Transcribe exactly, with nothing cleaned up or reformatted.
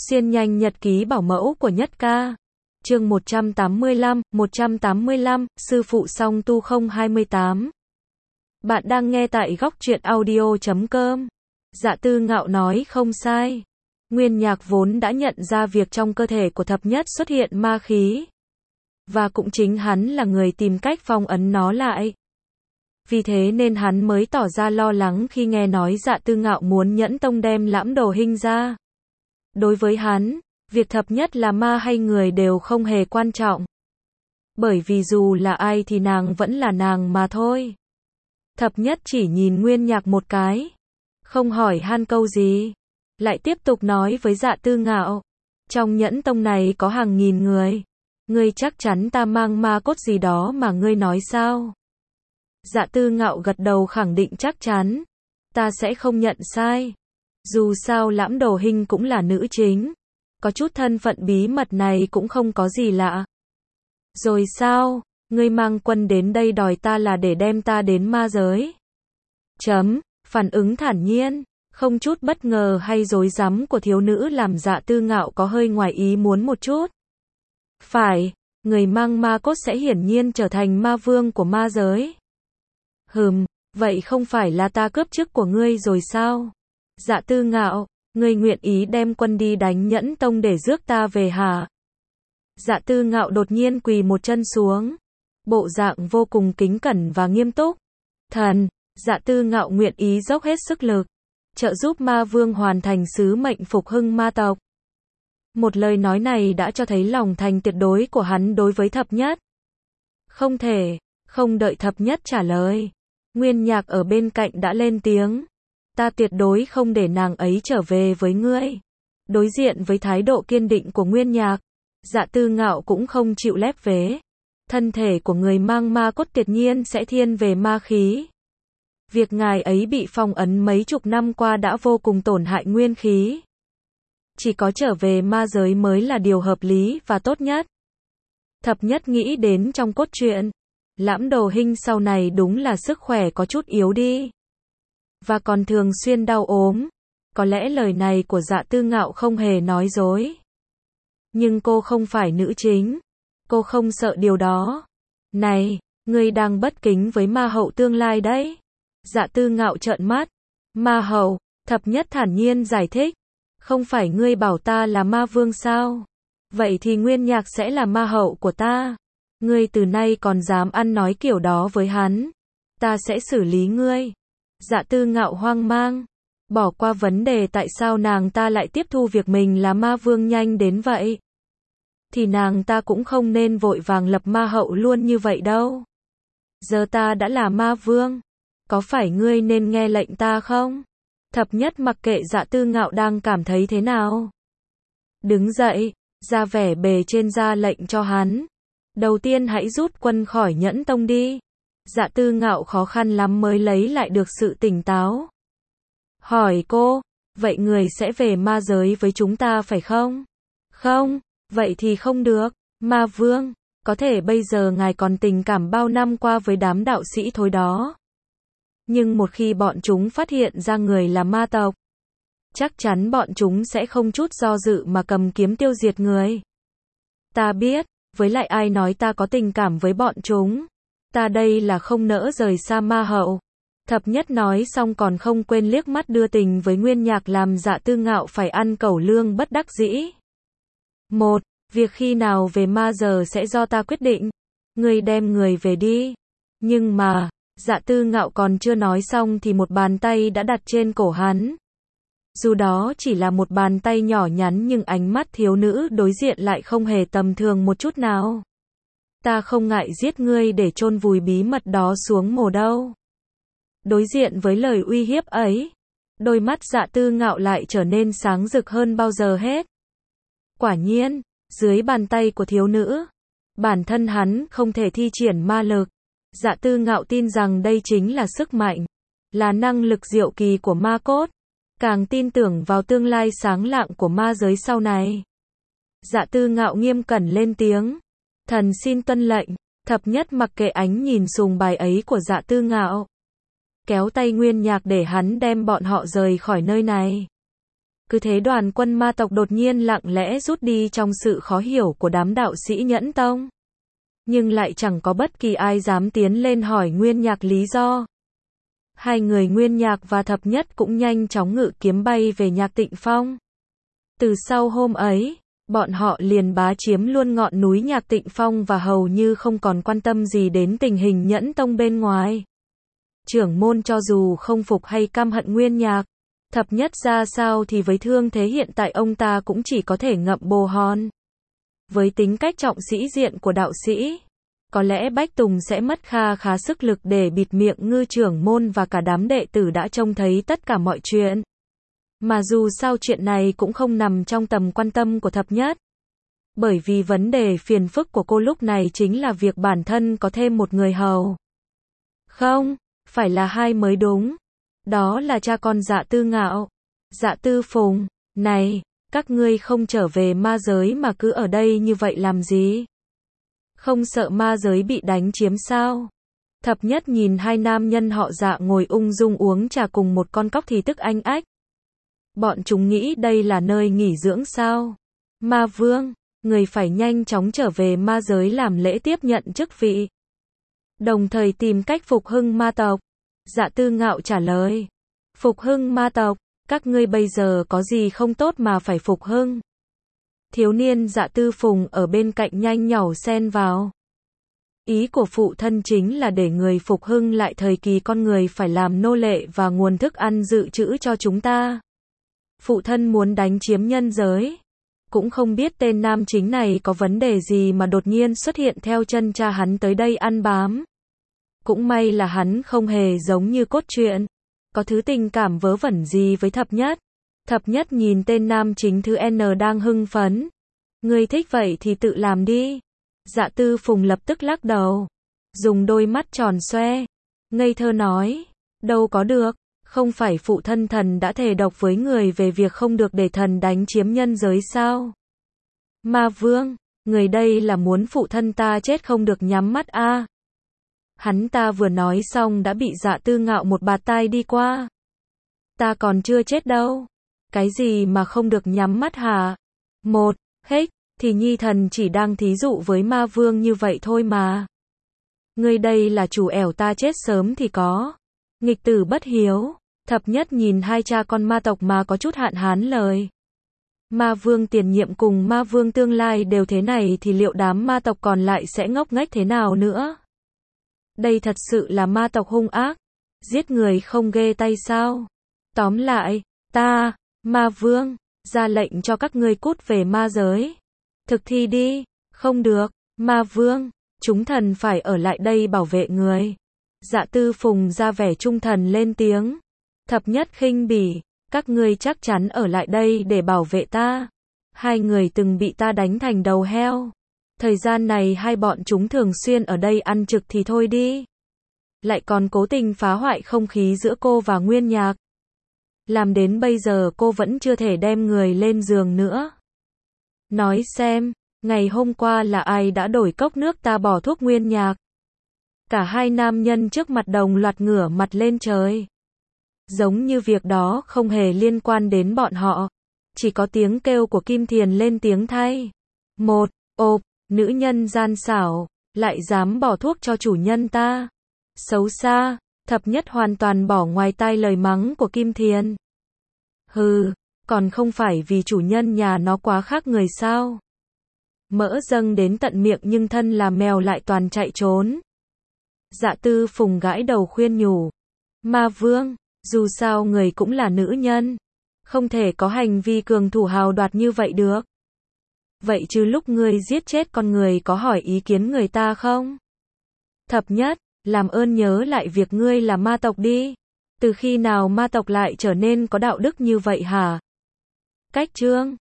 Xuyên nhanh nhật ký bảo mẫu của Nhất Ca. Chương một trăm tám mươi lăm, một trăm tám mươi lăm, sư phụ song tu không hai tám. Bạn đang nghe tại góc truyện audio chấm com. Dạ Tư Ngạo nói không sai. Nguyên Nhạc vốn đã nhận ra việc trong cơ thể của Thập Nhất xuất hiện ma khí. Và cũng chính hắn là người tìm cách phong ấn nó lại. Vì thế nên hắn mới tỏ ra lo lắng khi nghe nói Dạ Tư Ngạo muốn Nhẫn Tông đem Lãm Đồ Hinh ra. Đối với hắn, việc Thập Nhất là ma hay người đều không hề quan trọng. Bởi vì dù là ai thì nàng vẫn là nàng mà thôi. Thập Nhất chỉ nhìn Nguyên Nhạc một cái, không hỏi han câu gì, lại tiếp tục nói với Dạ Tư Ngạo, trong Nhẫn Tông này có hàng nghìn người, ngươi chắc chắn ta mang ma cốt gì đó mà ngươi nói sao? Dạ Tư Ngạo gật đầu khẳng định chắc chắn, ta sẽ không nhận sai. Dù sao Lãm Đồ Hinh cũng là nữ chính, có chút thân phận bí mật này cũng không có gì lạ. Rồi sao, ngươi mang quân đến đây đòi ta là để đem ta đến ma giới? Chấm, phản ứng thản nhiên, không chút bất ngờ hay rối rắm của thiếu nữ làm Dạ Tư Ngạo có hơi ngoài ý muốn một chút. Phải, người mang ma cốt sẽ hiển nhiên trở thành ma vương của ma giới. Hừm, vậy không phải là ta cướp chức của ngươi rồi sao? Dạ Tư Ngạo, ngươi nguyện ý đem quân đi đánh Nhẫn Tông để rước ta về hả? Dạ Tư Ngạo đột nhiên quỳ một chân xuống, bộ dạng vô cùng kính cẩn và nghiêm túc. Thần, Dạ Tư Ngạo nguyện ý dốc hết sức lực, trợ giúp ma vương hoàn thành sứ mệnh phục hưng ma tộc. Một lời nói này đã cho thấy lòng thành tuyệt đối của hắn đối với Thập Nhất. Không thể, không đợi Thập Nhất trả lời, Nguyên Nhạc ở bên cạnh đã lên tiếng. Ta tuyệt đối không để nàng ấy trở về với ngươi. Đối diện với thái độ kiên định của Nguyên Nhạc, Dạ Tư Ngạo cũng không chịu lép vế. Thân thể của người mang ma cốt tuyệt nhiên sẽ thiên về ma khí. Việc ngài ấy bị phong ấn mấy chục năm qua đã vô cùng tổn hại nguyên khí. Chỉ có trở về ma giới mới là điều hợp lý và tốt nhất. Thập Nhất nghĩ đến trong cốt truyện, Lãm Đồ Hinh sau này đúng là sức khỏe có chút yếu đi. Và còn thường xuyên đau ốm. Có lẽ lời này của Dạ Tư Ngạo không hề nói dối. Nhưng cô không phải nữ chính. Cô không sợ điều đó. Này, ngươi đang bất kính với ma hậu tương lai đấy. Dạ Tư Ngạo trợn mắt. Ma hậu, Thập Nhất thản nhiên giải thích. Không phải ngươi bảo ta là ma vương sao? Vậy thì Nguyên Nhạc sẽ là ma hậu của ta. Ngươi từ nay còn dám ăn nói kiểu đó với hắn. Ta sẽ xử lý ngươi. Dạ Tư Ngạo hoang mang, bỏ qua vấn đề tại sao nàng ta lại tiếp thu việc mình là ma vương nhanh đến vậy. Thì nàng ta cũng không nên vội vàng lập ma hậu luôn như vậy đâu. Giờ ta đã là ma vương, có phải ngươi nên nghe lệnh ta không? Thập Nhất mặc kệ Dạ Tư Ngạo đang cảm thấy thế nào. Đứng dậy, ra vẻ bề trên ra lệnh cho hắn. Đầu tiên hãy rút quân khỏi Nhẫn Tông đi. Dạ Tư Ngạo khó khăn lắm mới lấy lại được sự tỉnh táo. Hỏi cô, vậy người sẽ về ma giới với chúng ta phải không? Không, vậy thì không được, ma vương, có thể bây giờ ngài còn tình cảm bao năm qua với đám đạo sĩ thôi đó. Nhưng một khi bọn chúng phát hiện ra người là ma tộc, chắc chắn bọn chúng sẽ không chút do dự mà cầm kiếm tiêu diệt người. Ta biết, với lại ai nói ta có tình cảm với bọn chúng. Ta đây là không nỡ rời xa ma hậu. Thập Nhất nói xong còn không quên liếc mắt đưa tình với Nguyên Nhạc làm Dạ Tư Ngạo phải ăn cẩu lương bất đắc dĩ. Một, việc khi nào về ma giờ sẽ do ta quyết định. Ngươi đem người về đi. Nhưng mà, Dạ Tư Ngạo còn chưa nói xong thì một bàn tay đã đặt trên cổ hắn. Dù đó chỉ là một bàn tay nhỏ nhắn nhưng ánh mắt thiếu nữ đối diện lại không hề tầm thường một chút nào. Ta không ngại giết ngươi để chôn vùi bí mật đó xuống mồ đâu. Đối diện với lời uy hiếp ấy, đôi mắt Dạ Tư Ngạo lại trở nên sáng rực hơn bao giờ hết. Quả nhiên, dưới bàn tay của thiếu nữ, bản thân hắn không thể thi triển ma lực. Dạ Tư Ngạo tin rằng đây chính là sức mạnh, là năng lực diệu kỳ của ma cốt, càng tin tưởng vào tương lai sáng lạng của ma giới sau này. Dạ Tư Ngạo nghiêm cẩn lên tiếng. Thần xin tuân lệnh. Thập Nhất mặc kệ ánh nhìn sùng bài ấy của Dạ Tư Ngạo, kéo tay Nguyên Nhạc để hắn đem bọn họ rời khỏi nơi này. Cứ thế đoàn quân ma tộc đột nhiên lặng lẽ rút đi trong sự khó hiểu của đám đạo sĩ Nhẫn Tông. Nhưng lại chẳng có bất kỳ ai dám tiến lên hỏi Nguyên Nhạc lý do. Hai người Nguyên Nhạc và Thập Nhất cũng nhanh chóng ngự kiếm bay về Nhạc Tịnh Phong. Từ sau hôm ấy, bọn họ liền bá chiếm luôn ngọn núi Nhạc Tịnh Phong và hầu như không còn quan tâm gì đến tình hình Nhẫn Tông bên ngoài. Trưởng môn cho dù không phục hay căm hận Nguyên Nhạc, Thập Nhất ra sao thì với thương thế hiện tại ông ta cũng chỉ có thể ngậm bồ hòn. Với tính cách trọng sĩ diện của đạo sĩ, có lẽ Bách Tùng sẽ mất kha khá sức lực để bịt miệng Ngư trưởng môn và cả đám đệ tử đã trông thấy tất cả mọi chuyện. Mà dù sao chuyện này cũng không nằm trong tầm quan tâm của Thập Nhất. Bởi vì vấn đề phiền phức của cô lúc này chính là việc bản thân có thêm một người hầu. Không, phải là hai mới đúng. Đó là cha con Dạ Tư Ngạo, Dạ Tư Phùng. Này, các ngươi không trở về ma giới mà cứ ở đây như vậy làm gì? Không sợ ma giới bị đánh chiếm sao? Thập Nhất nhìn hai nam nhân họ Dạ ngồi ung dung uống trà cùng một con cóc thì tức anh ách. Bọn chúng nghĩ đây là nơi nghỉ dưỡng sao? Ma Vương, người phải nhanh chóng trở về ma giới làm lễ tiếp nhận chức vị. Đồng thời tìm cách phục hưng ma tộc. Dạ Tư Ngạo trả lời. Phục hưng ma tộc, các ngươi bây giờ có gì không tốt mà phải phục hưng? Thiếu niên Dạ Tư Phùng ở bên cạnh nhanh nhảu xen vào. Ý của phụ thân chính là để người phục hưng lại thời kỳ con người phải làm nô lệ và nguồn thức ăn dự trữ cho chúng ta. Phụ thân muốn đánh chiếm nhân giới. Cũng không biết tên nam chính này có vấn đề gì mà đột nhiên xuất hiện theo chân cha hắn tới đây ăn bám. Cũng may là hắn không hề giống như cốt truyện, có thứ tình cảm vớ vẩn gì với Thập Nhất. Thập Nhất nhìn tên nam chính thứ N đang hưng phấn. Ngươi thích vậy thì tự làm đi. Dạ Tư Phùng lập tức lắc đầu, dùng đôi mắt tròn xoe, ngây thơ nói, đâu có được, không phải phụ thân thần đã thề độc với người về việc không được để thần đánh chiếm nhân giới sao? Ma Vương, người đây là muốn phụ thân ta chết không được nhắm mắt a? À? Hắn ta vừa nói xong đã bị Dạ Tư Ngạo một bạt tai đi qua. Ta còn chưa chết đâu. Cái gì mà không được nhắm mắt hả? Một, hết, thì nhi thần chỉ đang thí dụ với Ma Vương như vậy thôi mà. Ngươi đây là chủ ẻo ta chết sớm thì có. Nghịch tử bất hiếu. Thập Nhất nhìn hai cha con ma tộc mà có chút hạn hán lời. Ma Vương tiền nhiệm cùng Ma Vương tương lai đều thế này thì liệu đám ma tộc còn lại sẽ ngốc nghếch thế nào nữa? Đây thật sự là ma tộc hung ác. Giết người không ghê tay sao? Tóm lại, ta, Ma Vương, ra lệnh cho các ngươi cút về ma giới. Thực thi đi. Không được, Ma Vương, chúng thần phải ở lại đây bảo vệ người. Dạ Tư Phùng ra vẻ trung thần lên tiếng. Thập Nhất khinh bỉ, các ngươi chắc chắn ở lại đây để bảo vệ ta. Hai người từng bị ta đánh thành đầu heo. Thời gian này hai bọn chúng thường xuyên ở đây ăn trực thì thôi đi. Lại còn cố tình phá hoại không khí giữa cô và Nguyên Nhạc. Làm đến bây giờ cô vẫn chưa thể đem người lên giường nữa. Nói xem, ngày hôm qua là ai đã đổi cốc nước ta bỏ thuốc Nguyên Nhạc? Cả hai nam nhân trước mặt đồng loạt ngửa mặt lên trời. Giống như việc đó không hề liên quan đến bọn họ. Chỉ có tiếng kêu của Kim Thiền lên tiếng thay. Một, ộp, nữ nhân gian xảo, lại dám bỏ thuốc cho chủ nhân ta. Xấu xa, Thập Nhất hoàn toàn bỏ ngoài tai lời mắng của Kim Thiền. Hừ, còn không phải vì chủ nhân nhà nó quá khác người sao? Mỡ dâng đến tận miệng nhưng thân là mèo lại toàn chạy trốn. Dạ Tư Phùng gãi đầu khuyên nhủ. Ma Vương, dù sao người cũng là nữ nhân. Không thể có hành vi cường thủ hào đoạt như vậy được. Vậy chứ lúc ngươi giết chết con người có hỏi ý kiến người ta không? Thập Nhất, làm ơn nhớ lại việc ngươi là ma tộc đi. Từ khi nào ma tộc lại trở nên có đạo đức như vậy hả? Cách chương